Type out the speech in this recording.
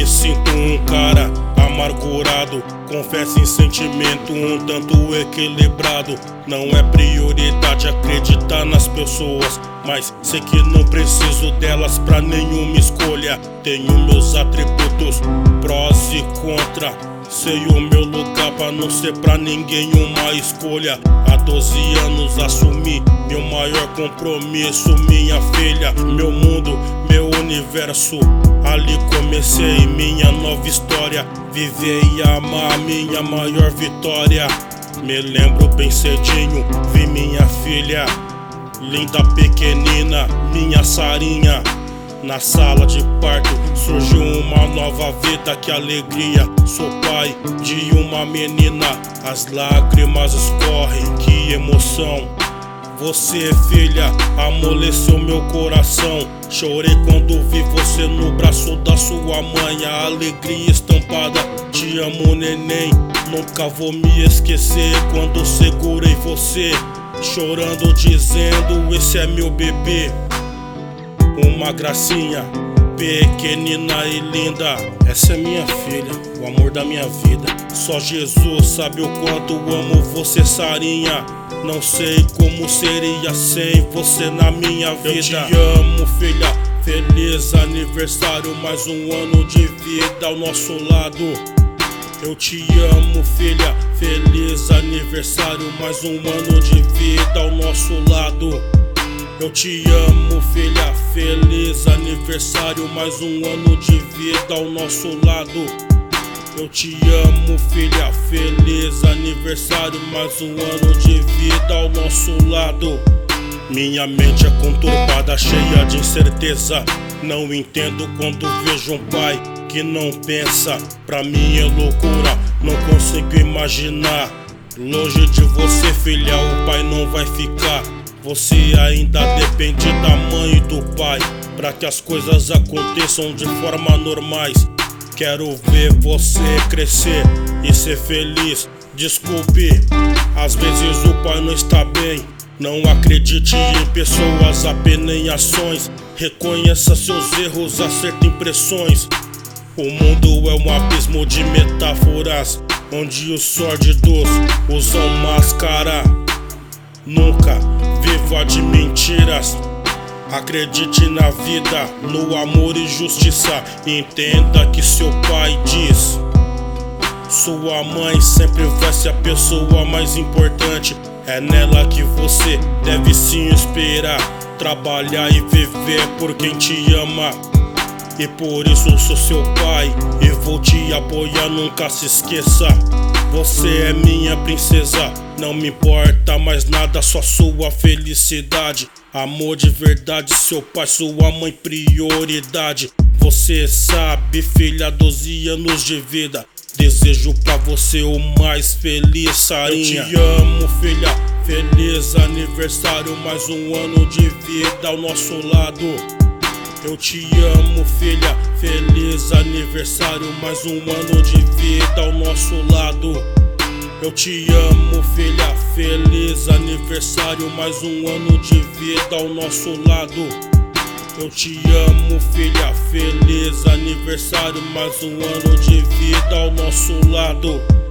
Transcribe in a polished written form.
me sinto um cara amargurado. Confesso em sentimento um tanto equilibrado. Não é prioridade acreditar nas pessoas, mas sei que não preciso delas pra nenhuma escolha. Tenho meus atributos, prós e contra. Sei o meu lugar pra não ser pra ninguém uma escolha. Há 12 anos assumi meu maior compromisso. Minha filha, meu mundo, meu universo. Ali comecei minha nova história. Viver e amar, minha maior vitória. Me lembro bem cedinho, vi minha filha, linda pequenina, minha Sarinha. Na sala de parto surgiu uma nova vida, que alegria. Sou pai de uma menina, as lágrimas escorrem, que emoção. Você, filha, amoleceu meu coração. Chorei quando vi você no braço da sua mãe. A alegria estampada, te amo, neném. Nunca vou me esquecer quando segurei você, chorando dizendo: esse é meu bebê. Uma gracinha, pequenina e linda. Essa é minha filha, o amor da minha vida. Só Jesus sabe o quanto amo você, Sarinha. Não sei como seria sem você na minha vida. Eu te amo, filha, feliz aniversário. Mais um ano de vida ao nosso lado. Eu te amo, filha, feliz aniversário. Mais um ano de vida ao nosso lado. Eu te amo, filha, feliz aniversário. Mais um ano de vida ao nosso lado. Eu te amo, filha, feliz aniversário. Mais um ano de vida ao nosso lado. Minha mente é conturbada, cheia de incerteza. Não entendo quando vejo um pai que não pensa. Pra mim é loucura, não consigo imaginar. Longe de você, filha, o pai não vai ficar. Você ainda depende da mãe e do pai pra que as coisas aconteçam de forma normais. Quero ver você crescer e ser feliz. Desculpe, às vezes o pai não está bem. Não acredite em pessoas, apenas em ações. Reconheça seus erros, acerte impressões. O mundo é um abismo de metáforas, onde os sórdidos usam máscara. Nunca viva de mentiras. Acredite na vida, no amor e justiça. Entenda que seu pai diz: sua mãe sempre vai ser a pessoa mais importante. É nela que você deve se inspirar. Trabalhar e viver por quem te ama. E por isso sou seu pai e vou te apoiar, nunca se esqueça. Você é minha princesa, não me importa mais nada, só sua felicidade. Amor de verdade, seu pai, sua mãe, prioridade. Você sabe, filha, 12 anos de vida. Desejo pra você o mais feliz, Sarinha. Eu te amo, filha, feliz aniversário. Mais um ano de vida ao nosso lado. Eu te amo, filha, feliz aniversário. Mais um ano de vida ao nosso lado. Eu te amo, filha, feliz aniversário. Mais um ano de vida ao nosso lado. Eu te amo, filha, feliz aniversário. Mais um ano de vida ao nosso lado.